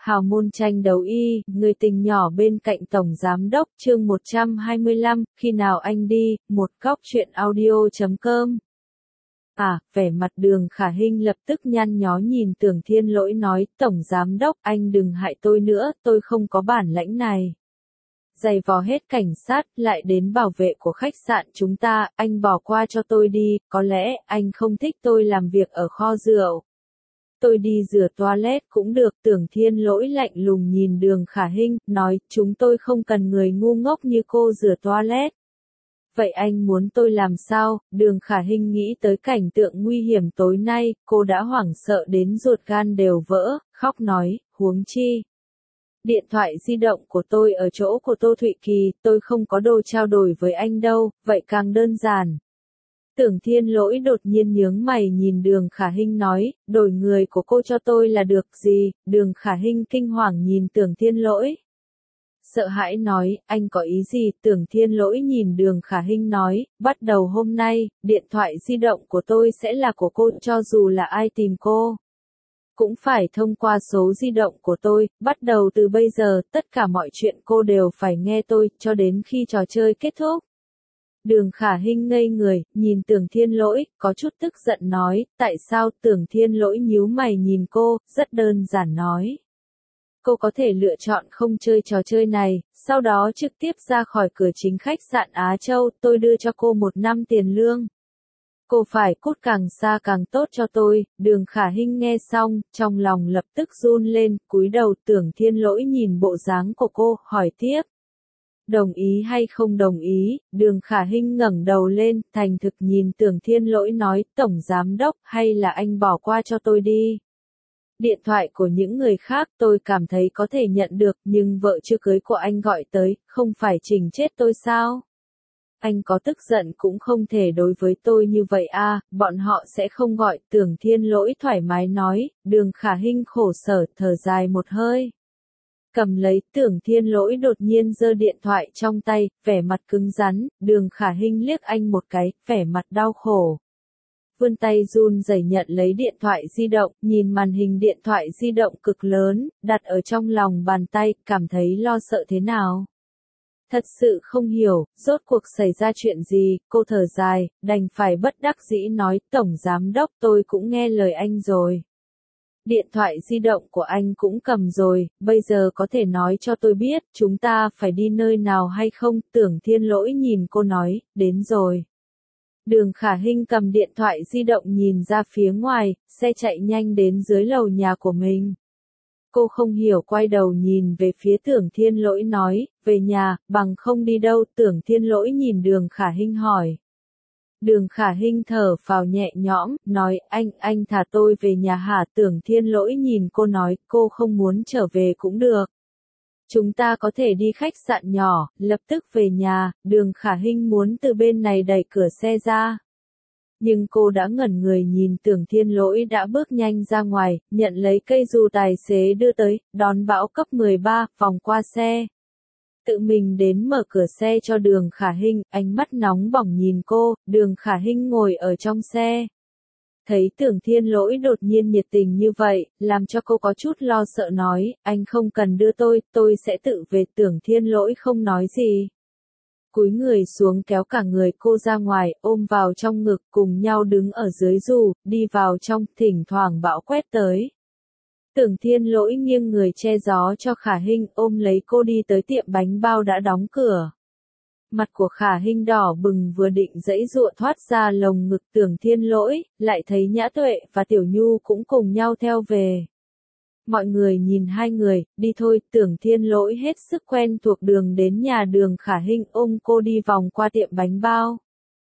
Hào môn tranh đấu y, người tình nhỏ bên cạnh Tổng Giám Đốc, chương 125, khi nào anh đi, một góc chuyện audio.com. Vẻ mặt Đường Khả Hinh lập tức nhăn nhó nhìn Tưởng Thiên Lỗi nói, Tổng Giám Đốc, anh đừng hại tôi nữa, tôi không có bản lãnh này. Giày vò hết cảnh sát, lại đến bảo vệ của khách sạn chúng ta, anh bỏ qua cho tôi đi, có lẽ anh không thích tôi làm việc ở kho rượu. Tôi đi rửa toilet cũng được. Tưởng Thiên Lỗi lạnh lùng nhìn Đường Khả Hinh, nói, chúng tôi không cần người ngu ngốc như cô rửa toilet. Vậy anh muốn tôi làm sao? Đường Khả Hinh nghĩ tới cảnh tượng nguy hiểm tối nay, cô đã hoảng sợ đến ruột gan đều vỡ, khóc nói, huống chi. Điện thoại di động của tôi ở chỗ của Tô Thụy Kỳ, tôi không có đồ trao đổi với anh đâu, vậy càng đơn giản. Tưởng Thiên Lỗi đột nhiên nhướng mày nhìn Đường Khả Hinh nói, đổi người của cô cho tôi là được gì? Đường Khả Hinh kinh hoàng nhìn Tưởng Thiên Lỗi. Sợ hãi nói, anh có ý gì? Tưởng Thiên Lỗi nhìn Đường Khả Hinh nói, bắt đầu hôm nay, điện thoại di động của tôi sẽ là của cô cho dù là ai tìm cô. Cũng phải thông qua số di động của tôi, bắt đầu từ bây giờ, tất cả mọi chuyện cô đều phải nghe tôi, cho đến khi trò chơi kết thúc. Đường Khả Hinh ngây người, nhìn Tưởng Thiên Lỗi, có chút tức giận nói, tại sao? Tưởng Thiên Lỗi nhíu mày nhìn cô, rất đơn giản nói. Cô có thể lựa chọn không chơi trò chơi này, sau đó trực tiếp ra khỏi cửa chính khách sạn Á Châu, tôi đưa cho cô 1 năm tiền lương. Cô phải cút càng xa càng tốt cho tôi. Đường Khả Hinh nghe xong, trong lòng lập tức run lên, cúi đầu. Tưởng Thiên Lỗi nhìn bộ dáng của cô, hỏi tiếp. Đồng ý hay không đồng ý? Đường Khả Hinh ngẩng đầu lên, thành thực nhìn Tưởng Thiên Lỗi nói, Tổng Giám Đốc, hay là anh bỏ qua cho tôi đi. Điện thoại của những người khác tôi cảm thấy có thể nhận được, nhưng vợ chưa cưới của anh gọi tới, không phải chỉnh chết tôi sao? Anh có tức giận cũng không thể đối với tôi như vậy bọn họ sẽ không gọi. Tưởng Thiên Lỗi thoải mái nói. Đường Khả Hinh khổ sở thở dài một hơi. Cầm lấy. Tưởng Thiên Lỗi đột nhiên giơ điện thoại trong tay, vẻ mặt cứng rắn. Đường Khả Hinh liếc anh một cái, vẻ mặt đau khổ. Vươn tay run rẩy nhận lấy điện thoại di động, nhìn màn hình điện thoại di động cực lớn, đặt ở trong lòng bàn tay, cảm thấy lo sợ thế nào. Thật sự không hiểu, rốt cuộc xảy ra chuyện gì, cô thở dài, đành phải bất đắc dĩ nói, Tổng Giám Đốc tôi cũng nghe lời anh rồi. Điện thoại di động của anh cũng cầm rồi, bây giờ có thể nói cho tôi biết, chúng ta phải đi nơi nào hay không? Tưởng Thiên Lỗi nhìn cô nói, đến rồi. Đường Khả Hinh cầm điện thoại di động nhìn ra phía ngoài, xe chạy nhanh đến dưới lầu nhà của mình. Cô không hiểu quay đầu nhìn về phía Tưởng Thiên Lỗi nói, về nhà, bằng không đi đâu? Tưởng Thiên Lỗi nhìn Đường Khả Hinh hỏi. Đường Khả Hinh thở phào nhẹ nhõm, nói, anh thả tôi về nhà hả? Tưởng Thiên Lỗi nhìn cô nói, cô không muốn trở về cũng được. Chúng ta có thể đi khách sạn nhỏ, lập tức về nhà. Đường Khả Hinh muốn từ bên này đẩy cửa xe ra. Nhưng cô đã ngẩn người nhìn Tưởng Thiên Lỗi đã bước nhanh ra ngoài, nhận lấy cây dù tài xế đưa tới, đón bão cấp 13, vòng qua xe. Tự mình đến mở cửa xe cho Đường Khả Hinh, ánh mắt nóng bỏng nhìn cô. Đường Khả Hinh ngồi ở trong xe. Thấy Tưởng Thiên Lỗi đột nhiên nhiệt tình như vậy, làm cho cô có chút lo sợ nói, anh không cần đưa tôi sẽ tự về. Tưởng Thiên Lỗi không nói gì. Cúi người xuống kéo cả người cô ra ngoài, ôm vào trong ngực, cùng nhau đứng ở dưới dù, đi vào trong, thỉnh thoảng bão quét tới. Tưởng Thiên Lỗi nghiêng người che gió cho Khả Hinh, ôm lấy cô đi tới tiệm bánh bao đã đóng cửa. Mặt của Khả Hinh đỏ bừng, vừa định giãy giụa thoát ra lồng ngực Tưởng Thiên Lỗi, lại thấy Nhã Tuệ và Tiểu Nhu cũng cùng nhau theo về. Mọi người nhìn hai người, đi thôi. Tưởng Thiên Lỗi hết sức quen thuộc đường đến nhà Đường Khả Hinh, ôm cô đi vòng qua tiệm bánh bao.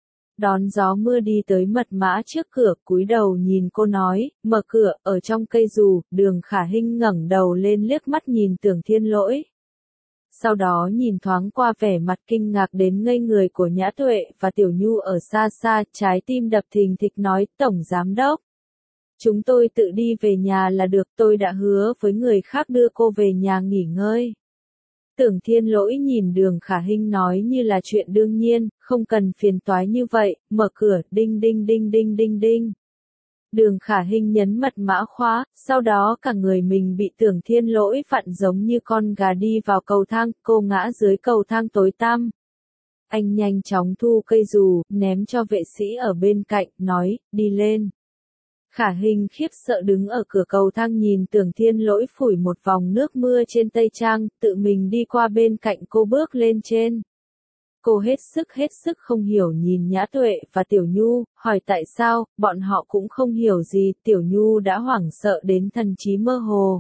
Đón gió mưa đi tới mật mã trước cửa, cúi đầu nhìn cô nói, mở cửa. Ở trong cây dù, Đường Khả Hinh ngẩng đầu lên liếc mắt nhìn Tưởng Thiên Lỗi. Sau đó nhìn thoáng qua vẻ mặt kinh ngạc đến ngây người của Nhã Tuệ và Tiểu Nhu ở xa xa, trái tim đập thình thịch nói, Tổng Giám Đốc. Chúng tôi tự đi về nhà là được, tôi đã hứa với người khác đưa cô về nhà nghỉ ngơi. Tưởng Thiên Lỗi nhìn Đường Khả Hinh nói như là chuyện đương nhiên, không cần phiền toái như vậy. Mở cửa, đinh đinh đinh đinh đinh đinh. Đường Khả Hinh nhấn mật mã khóa, sau đó cả người mình bị Tưởng Thiên Lỗi vặn giống như con gà đi vào cầu thang, cô ngã dưới cầu thang tối tăm. Anh nhanh chóng thu cây dù, ném cho vệ sĩ ở bên cạnh, nói, đi lên. Khả Hinh khiếp sợ đứng ở cửa cầu thang nhìn Tưởng Thiên Lỗi phủi một vòng nước mưa trên tây trang, tự mình đi qua bên cạnh cô bước lên trên. Cô hết sức không hiểu nhìn Nhã Tuệ và Tiểu Nhu, hỏi tại sao, bọn họ cũng không hiểu gì, Tiểu Nhu đã hoảng sợ đến thần trí mơ hồ.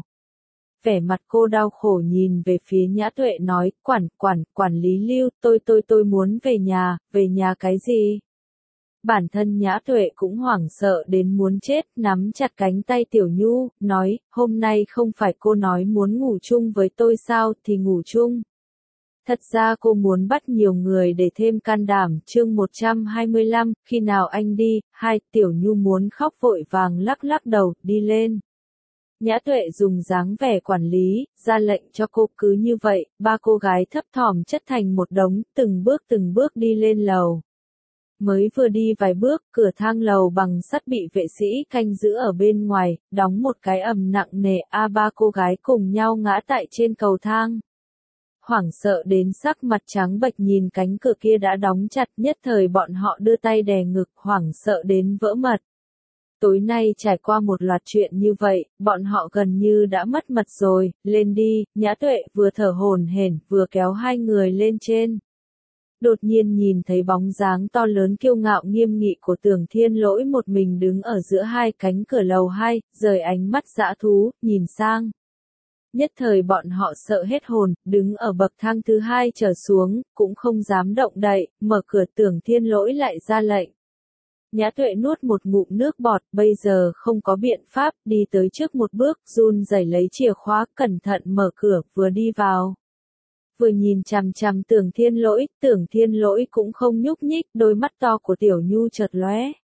Vẻ mặt cô đau khổ nhìn về phía Nhã Tuệ nói, quản lý Lưu, tôi muốn về nhà cái gì? Bản thân Nhã Tuệ cũng hoảng sợ đến muốn chết, nắm chặt cánh tay Tiểu Nhu, nói, hôm nay không phải cô nói muốn ngủ chung với tôi sao, thì ngủ chung. Thật ra cô muốn bắt nhiều người để thêm can đảm, chương 125, khi nào anh đi, Tiểu Nhu muốn khóc vội vàng lắc đầu, đi lên. Nhã Tuệ dùng dáng vẻ quản lý, ra lệnh cho cô cứ như vậy, ba cô gái thấp thỏm chất thành một đống, từng bước đi lên lầu. Mới vừa đi vài bước, cửa thang lầu bằng sắt bị vệ sĩ canh giữ ở bên ngoài, đóng một cái ầm nặng nề, ba cô gái cùng nhau ngã tại trên cầu thang. Hoảng sợ đến sắc mặt trắng bệch nhìn cánh cửa kia đã đóng chặt, nhất thời bọn họ đưa tay đè ngực, hoảng sợ đến vỡ mật. Tối nay trải qua một loạt chuyện như vậy, bọn họ gần như đã mất mật rồi, lên đi, Nhã Tuệ vừa thở hổn hển vừa kéo hai người lên trên. Đột nhiên nhìn thấy bóng dáng to lớn kiêu ngạo nghiêm nghị của Tưởng Thiên Lỗi một mình đứng ở giữa hai cánh cửa lầu 2, rời ánh mắt dã thú, nhìn sang. Nhất thời bọn họ sợ hết hồn, đứng ở bậc thang thứ 2 trở xuống, cũng không dám động đậy, mở cửa. Tưởng Thiên Lỗi lại ra lệnh. Nhã Tuệ nuốt một ngụm nước bọt, bây giờ không có biện pháp, đi tới trước một bước, run rẩy lấy chìa khóa, cẩn thận mở cửa, vừa đi vào. Vừa nhìn chằm chằm Tưởng Thiên Lỗi cũng không nhúc nhích, đôi mắt to của Tiểu Nhu chợt lóe.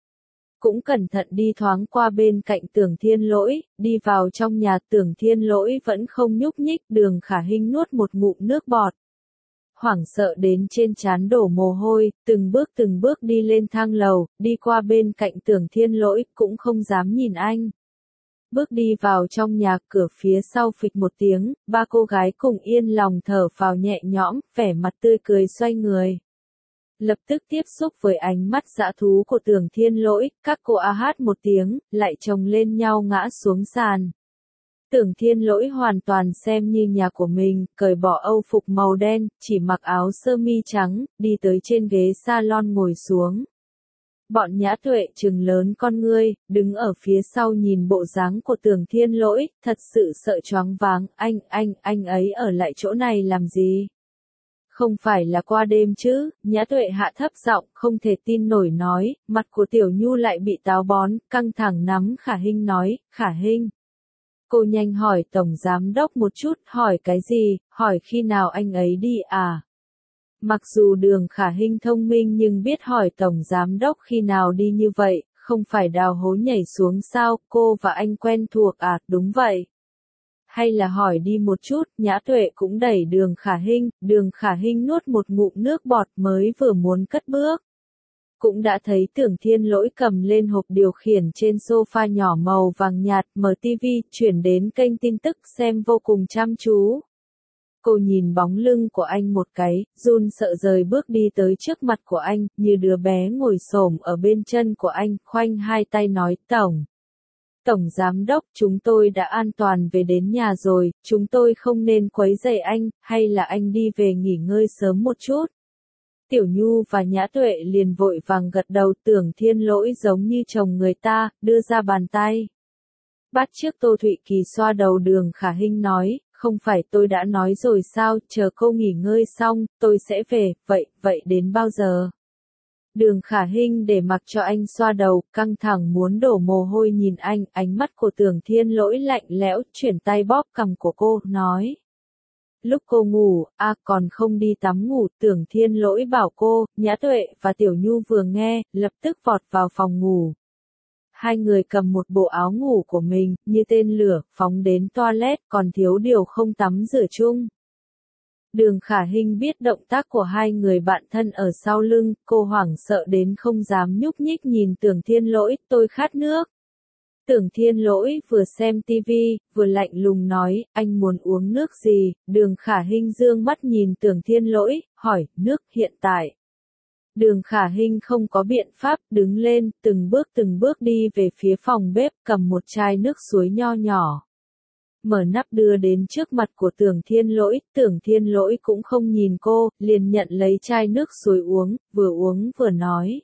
Cũng cẩn thận đi thoáng qua bên cạnh Tưởng Thiên Lỗi, đi vào trong nhà. Tưởng Thiên Lỗi vẫn không nhúc nhích, Đường Khả Hinh nuốt một ngụm nước bọt. Hoảng sợ đến trên trán đổ mồ hôi, từng bước đi lên thang lầu, đi qua bên cạnh Tưởng Thiên Lỗi, cũng không dám nhìn anh. Bước đi vào trong nhà, cửa phía sau phịch một tiếng, ba cô gái cùng yên lòng thở phào nhẹ nhõm, vẻ mặt tươi cười xoay người. Lập tức tiếp xúc với ánh mắt dã thú của Tưởng Thiên Lỗi, các cô hát một tiếng, lại chồng lên nhau ngã xuống sàn. Tưởng Thiên Lỗi hoàn toàn xem như nhà của mình, cởi bỏ âu phục màu đen, chỉ mặc áo sơ mi trắng, đi tới trên ghế salon ngồi xuống. Bọn Nhã Tuệ trừng lớn con ngươi, đứng ở phía sau nhìn bộ dáng của Tưởng Thiên Lỗi, thật sự sợ choáng váng, anh ấy ở lại chỗ này làm gì? Không phải là qua đêm chứ? Nhã Tuệ hạ thấp giọng, không thể tin nổi nói, mặt của Tiểu Nhu lại bị táo bón, căng thẳng nắm Khả Hinh nói, Khả Hinh. Cô nhanh hỏi Tổng Giám Đốc một chút, hỏi cái gì, hỏi khi nào anh ấy đi à? Mặc dù Đường Khả Hinh thông minh nhưng biết hỏi Tổng Giám Đốc khi nào đi như vậy, không phải đào hố nhảy xuống sao, cô và anh quen thuộc à, đúng vậy. Hay là hỏi đi một chút, Nhã Tuệ cũng đẩy Đường Khả Hinh nuốt một ngụm nước bọt mới vừa muốn cất bước. Cũng đã thấy Tưởng Thiên Lỗi cầm lên hộp điều khiển trên sofa nhỏ màu vàng nhạt, mở TV, chuyển đến kênh tin tức xem vô cùng chăm chú. Cô nhìn bóng lưng của anh một cái, run sợ rời bước đi tới trước mặt của anh, như đứa bé ngồi xổm ở bên chân của anh, khoanh hai tay nói, Tổng Giám Đốc, chúng tôi đã an toàn về đến nhà rồi, chúng tôi không nên quấy rầy anh, hay là anh đi về nghỉ ngơi sớm một chút. Tiểu Nhu và Nhã Tuệ liền vội vàng gật đầu. Tưởng Thiên Lỗi giống như chồng người ta, đưa ra bàn tay. Bắt trước Tô Thụy Kỳ xoa đầu. Đường Khả Hinh nói, không phải tôi đã nói rồi sao, chờ cô nghỉ ngơi xong, tôi sẽ về, vậy đến bao giờ? Đường Khả Hinh để mặc cho anh xoa đầu, căng thẳng muốn đổ mồ hôi nhìn anh, ánh mắt của Tưởng Thiên Lỗi lạnh lẽo, chuyển tay bóp cằm của cô, nói. Lúc cô ngủ, còn không đi tắm ngủ, Tưởng Thiên Lỗi bảo cô. Nhã Tuệ và Tiểu Nhu vừa nghe, lập tức vọt vào phòng ngủ. Hai người cầm một bộ áo ngủ của mình, như tên lửa, phóng đến toilet, còn thiếu điều không tắm rửa chung. Đường Khả Hinh biết động tác của hai người bạn thân ở sau lưng, cô hoảng sợ đến không dám nhúc nhích nhìn Tưởng Thiên Lỗi, tôi khát nước. Tưởng Thiên Lỗi vừa xem tivi, vừa lạnh lùng nói, anh muốn uống nước gì? Đường Khả Hinh dương mắt nhìn Tưởng Thiên Lỗi, hỏi, nước hiện tại. Đường Khả Hinh không có biện pháp, đứng lên, từng bước đi về phía phòng bếp, cầm một chai nước suối nho nhỏ. Mở nắp đưa đến trước mặt của Tưởng Thiên Lỗi cũng không nhìn cô, liền nhận lấy chai nước suối uống vừa nói.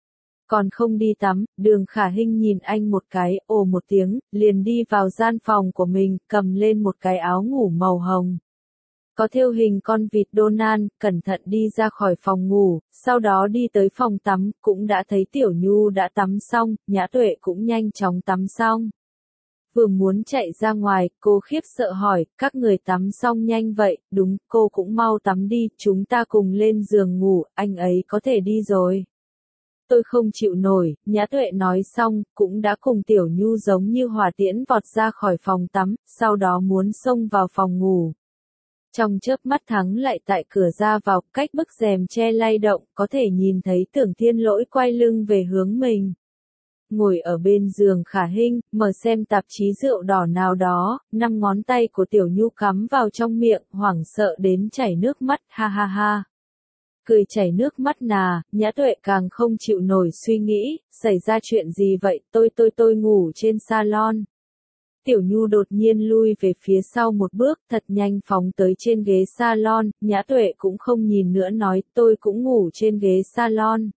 Còn không đi tắm, Đường Khả Hinh nhìn anh một cái, ồ một tiếng, liền đi vào gian phòng của mình, cầm lên một cái áo ngủ màu hồng. Có thêu hình con vịt Donald, cẩn thận đi ra khỏi phòng ngủ, sau đó đi tới phòng tắm, cũng đã thấy Tiểu Nhu đã tắm xong, Nhã Tuệ cũng nhanh chóng tắm xong. Vừa muốn chạy ra ngoài, cô khiếp sợ hỏi, các người tắm xong nhanh vậy, đúng, cô cũng mau tắm đi, chúng ta cùng lên giường ngủ, anh ấy có thể đi rồi. Tôi không chịu nổi, Nhã Tuệ nói xong, cũng đã cùng Tiểu Nhu giống như hỏa tiễn vọt ra khỏi phòng tắm, sau đó muốn xông vào phòng ngủ. Trong chớp mắt Thắng lại tại cửa ra vào, cách bức rèm che lay động, có thể nhìn thấy Tưởng Thiên Lỗi quay lưng về hướng mình. Ngồi ở bên giường Khả Hinh, mở xem tạp chí rượu đỏ nào đó, 5 ngón tay của Tiểu Nhu cắm vào trong miệng, hoảng sợ đến chảy nước mắt, ha ha ha. Cười chảy nước mắt nà, Nhã Tuệ càng không chịu nổi suy nghĩ, xảy ra chuyện gì vậy, tôi ngủ trên salon. Tiểu Nhu đột nhiên lui về phía sau một bước, thật nhanh phóng tới trên ghế salon, Nhã Tuệ cũng không nhìn nữa nói, tôi cũng ngủ trên ghế salon.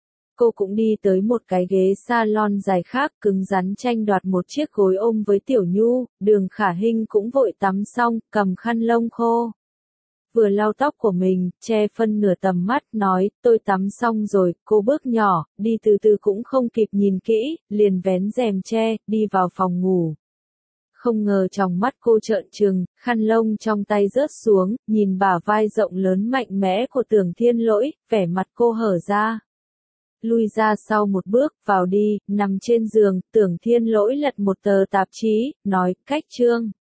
Cô cũng đi tới một cái ghế salon dài khác, cứng rắn tranh đoạt một chiếc gối ôm với Tiểu Nhu, Đường Khả Hinh cũng vội tắm xong, cầm khăn lông khô. Vừa lau tóc của mình, che phân nửa tầm mắt, nói, tôi tắm xong rồi, cô bước nhỏ, đi từ từ cũng không kịp nhìn kỹ, liền vén rèm che, đi vào phòng ngủ. Không ngờ trong mắt cô trợn trừng, khăn lông trong tay rớt xuống, nhìn bả vai rộng lớn mạnh mẽ của Tưởng Thiên Lỗi, vẻ mặt cô hở ra. Lui ra sau một bước, vào đi, nằm trên giường, Tưởng Thiên Lỗi lật một tờ tạp chí, nói, cách chương.